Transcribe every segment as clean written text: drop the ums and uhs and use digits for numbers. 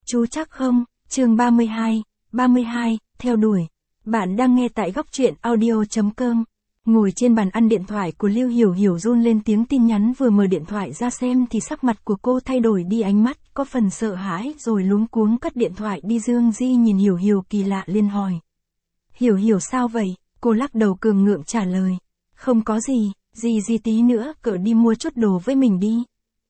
Chú chắc không? Chương 32, theo đuổi. Bạn đang nghe tại góc truyện audio.com. Ngồi trên bàn ăn, điện thoại của Lưu Hiểu Hiểu run lên, tiếng tin nhắn vừa mở điện thoại ra xem thì sắc mặt của cô thay đổi đi, ánh mắt có phần sợ hãi rồi luống cuống cất điện thoại đi. Dương Di nhìn Hiểu Hiểu kỳ lạ liền hỏi. Hiểu Hiểu sao vậy? Cô lắc đầu cường ngượng trả lời. Không có gì, gì tí nữa cậu đi mua chút đồ với mình đi.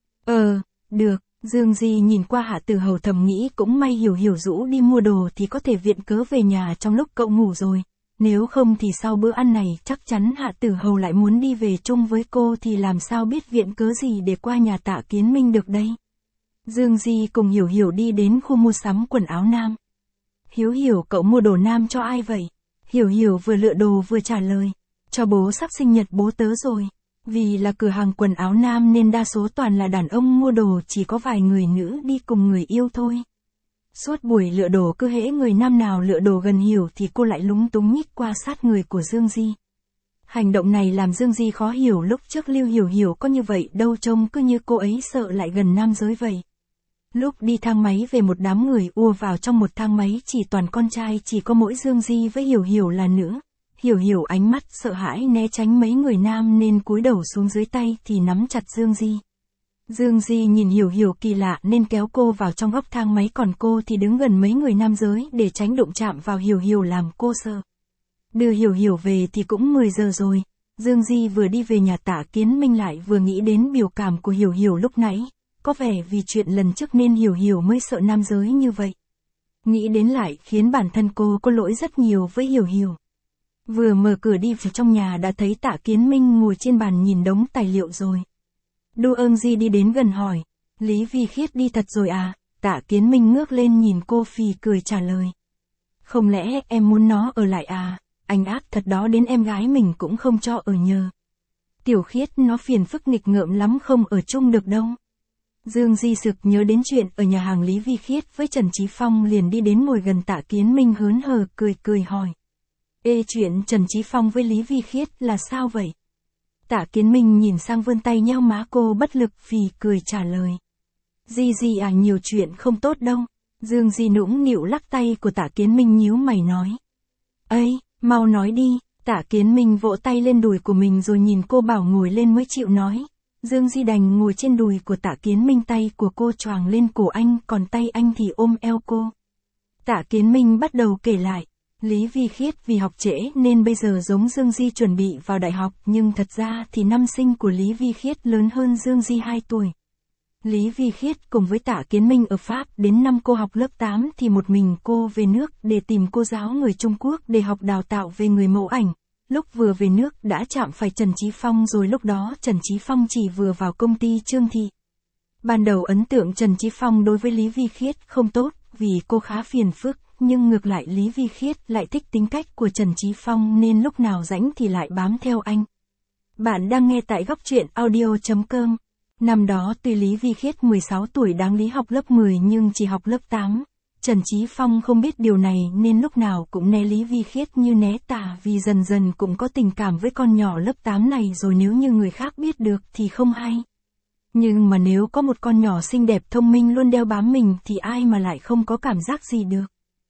Được. Dương Di nhìn qua Hạ Tử Hầu thầm nghĩ cũng may Hiểu Hiểu rũ đi mua đồ thì có thể viện cớ về nhà trong lúc cậu ngủ rồi. Nếu không thì sau bữa ăn này chắc chắn Hạ Tử Hầu lại muốn đi về chung với cô thì làm sao biết viện cớ gì để qua nhà Tạ Kiến Minh được đây. Dương Di cùng Hiểu Hiểu đi đến khu mua sắm quần áo nam. Hiểu Hiểu, cậu mua đồ nam cho ai vậy? Hiểu Hiểu vừa lựa đồ vừa trả lời. Cho bố, sắp sinh nhật bố tớ rồi. Vì là cửa hàng quần áo nam nên đa số toàn là đàn ông mua đồ, chỉ có vài người nữ đi cùng người yêu thôi. Suốt buổi lựa đồ cứ hễ người nam nào lựa đồ gần Hiểu thì cô lại lúng túng nhích qua sát người của Dương Di. Hành động này làm Dương Di khó hiểu, lúc trước Lưu Hiểu Hiểu có như vậy đâu, trông cứ như cô ấy sợ lại gần nam giới vậy. Lúc đi thang máy về, một đám người ùa vào trong một thang máy chỉ toàn con trai, chỉ có mỗi Dương Di với Hiểu Hiểu là nữ. Hiểu Hiểu ánh mắt sợ hãi né tránh mấy người nam nên cúi đầu xuống, dưới tay thì nắm chặt Dương Di. Dương Di nhìn Hiểu Hiểu kỳ lạ nên kéo cô vào trong góc thang máy, còn cô thì đứng gần mấy người nam giới để tránh đụng chạm vào Hiểu Hiểu làm cô sợ. Đưa Hiểu Hiểu về thì cũng 10 giờ rồi. Dương Di vừa đi về nhà Tạ Kiến Minh lại vừa nghĩ đến biểu cảm của Hiểu Hiểu lúc nãy. Có vẻ vì chuyện lần trước nên Hiểu Hiểu mới sợ nam giới như vậy. Nghĩ đến lại khiến bản thân cô có lỗi rất nhiều với Hiểu Hiểu. Vừa mở cửa đi vào trong nhà đã thấy Tạ Kiến Minh ngồi trên bàn nhìn đống tài liệu rồi. Đô Ưng Di đi đến gần hỏi. Lý Vi Khiết đi thật rồi à? Tạ Kiến Minh ngước lên nhìn cô phì cười trả lời. Không lẽ em muốn nó ở lại à? Anh ác thật đó, đến em gái mình cũng không cho ở nhờ. Tiểu Khiết nó phiền phức nghịch ngợm lắm, không ở chung được đâu. Dương Di sực nhớ đến chuyện ở nhà hàng Lý Vi Khiết với Trần Chí Phong, liền đi đến ngồi gần Tạ Kiến Minh hớn hở cười hỏi. Ê, chuyện Trần Chí Phong với Lý Vi Khiết là sao vậy? Tạ Kiến Minh nhìn sang vươn tay nheo má cô bất lực vì cười trả lời. Di à, nhiều chuyện không tốt đâu. Dương Di nũng nịu lắc tay của Tạ Kiến Minh nhíu mày nói. Ây, mau nói đi. Tạ Kiến Minh vỗ tay lên đùi của mình rồi nhìn cô bảo ngồi lên mới chịu nói. Dương Di đành ngồi trên đùi của Tạ Kiến Minh, tay của cô choàng lên cổ anh, còn tay anh thì ôm eo cô. Tạ Kiến Minh bắt đầu kể lại. Lý Vi Khiết vì học trễ nên bây giờ giống Dương Di chuẩn bị vào đại học, nhưng thật ra thì năm sinh của Lý Vi Khiết lớn hơn Dương Di 2 tuổi. Lý Vi Khiết cùng với Tạ Kiến Minh ở Pháp, đến năm cô học lớp 8 thì một mình cô về nước để tìm cô giáo người Trung Quốc để học đào tạo về người mẫu ảnh. Lúc vừa về nước đã chạm phải Trần Chí Phong rồi, lúc đó Trần Chí Phong chỉ vừa vào công ty Trương Thị. Ban đầu ấn tượng Trần Chí Phong đối với Lý Vi Khiết không tốt, vì cô khá phiền phức. Nhưng ngược lại Lý Vi Khiết lại thích tính cách của Trần Chí Phong nên lúc nào rảnh thì lại bám theo anh. Bạn đang nghe tại góc truyện audio.com. Năm đó tuy Lý Vi Khiết 16 tuổi đáng lý học lớp 10 nhưng chỉ học lớp 8. Trần Chí Phong không biết điều này nên lúc nào cũng né Lý Vi Khiết như né tà, vì dần dần cũng có tình cảm với con nhỏ lớp 8 này rồi, nếu như người khác biết được thì không hay. Nhưng mà nếu có một con nhỏ xinh đẹp thông minh luôn đeo bám mình thì ai mà lại không có cảm giác gì được.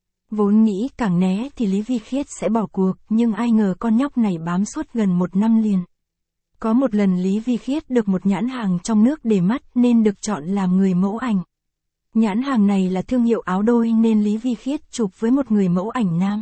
Vốn nghĩ càng né thì Lý Vi Khiết sẽ bỏ cuộc, nhưng ai ngờ con nhóc này bám suốt gần 1 năm liền. Có một lần Lý Vi Khiết được một nhãn hàng trong nước để mắt nên được chọn làm người mẫu ảnh. Nhãn hàng này là thương hiệu áo đôi nên Lý Vi Khiết chụp với một người mẫu ảnh nam.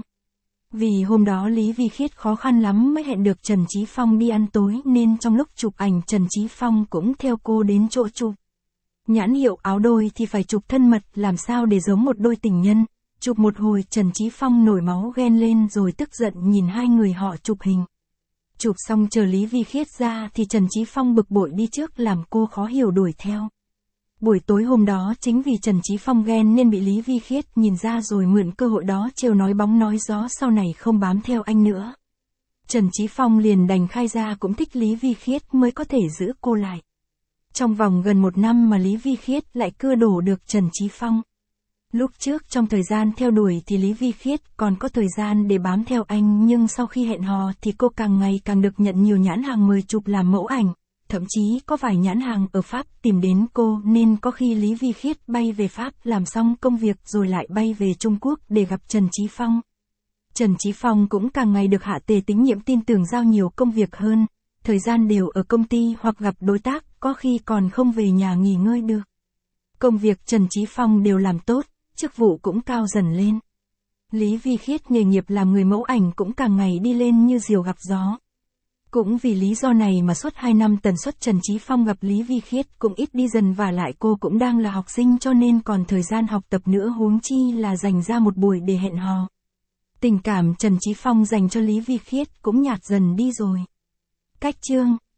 Vì hôm đó Lý Vi Khiết khó khăn lắm mới hẹn được Trần Chí Phong đi ăn tối nên trong lúc chụp ảnh Trần Chí Phong cũng theo cô đến chỗ chụp. Nhãn hiệu áo đôi thì phải chụp thân mật, làm sao để giống một đôi tình nhân. Chụp một hồi Trần Chí Phong nổi máu ghen lên rồi tức giận nhìn hai người họ chụp hình. Chụp xong chờ Lý Vi Khiết ra thì Trần Chí Phong bực bội đi trước làm cô khó hiểu đuổi theo. Buổi tối hôm đó chính vì Trần Chí Phong ghen nên bị Lý Vi Khiết nhìn ra rồi mượn cơ hội đó trêu nói bóng nói gió sau này không bám theo anh nữa. Trần Chí Phong liền đành khai ra cũng thích Lý Vi Khiết mới có thể giữ cô lại. Trong vòng gần 1 năm mà Lý Vi Khiết lại cưa đổ được Trần Chí Phong. Lúc trước trong thời gian theo đuổi thì Lý Vi Khiết còn có thời gian để bám theo anh, nhưng sau khi hẹn hò thì cô càng ngày càng được nhận nhiều nhãn hàng mời chụp làm mẫu ảnh. thậm chí có vài nhãn hàng ở Pháp tìm đến cô nên có khi Lý Vi Khiết bay về Pháp làm xong công việc rồi lại bay về Trung Quốc để gặp Trần Chí Phong. Trần Chí Phong cũng càng ngày được Hạ Tề tín nhiệm tin tưởng giao nhiều công việc hơn, thời gian đều ở công ty hoặc gặp đối tác, có khi còn không về nhà nghỉ ngơi được. Công việc Trần Chí Phong đều làm tốt, chức vụ cũng cao dần lên. Lý Vi Khiết nghề nghiệp làm người mẫu ảnh cũng càng ngày đi lên như diều gặp gió. Cũng vì lý do này mà suốt 2 năm tần suất Trần Chí Phong gặp Lý Vi Khiết cũng ít đi dần, và lại cô cũng đang là học sinh cho nên còn thời gian học tập nữa, huống chi là dành ra một buổi để hẹn hò. Tình cảm Trần Chí Phong dành cho Lý Vi Khiết cũng nhạt dần đi rồi. Cách chương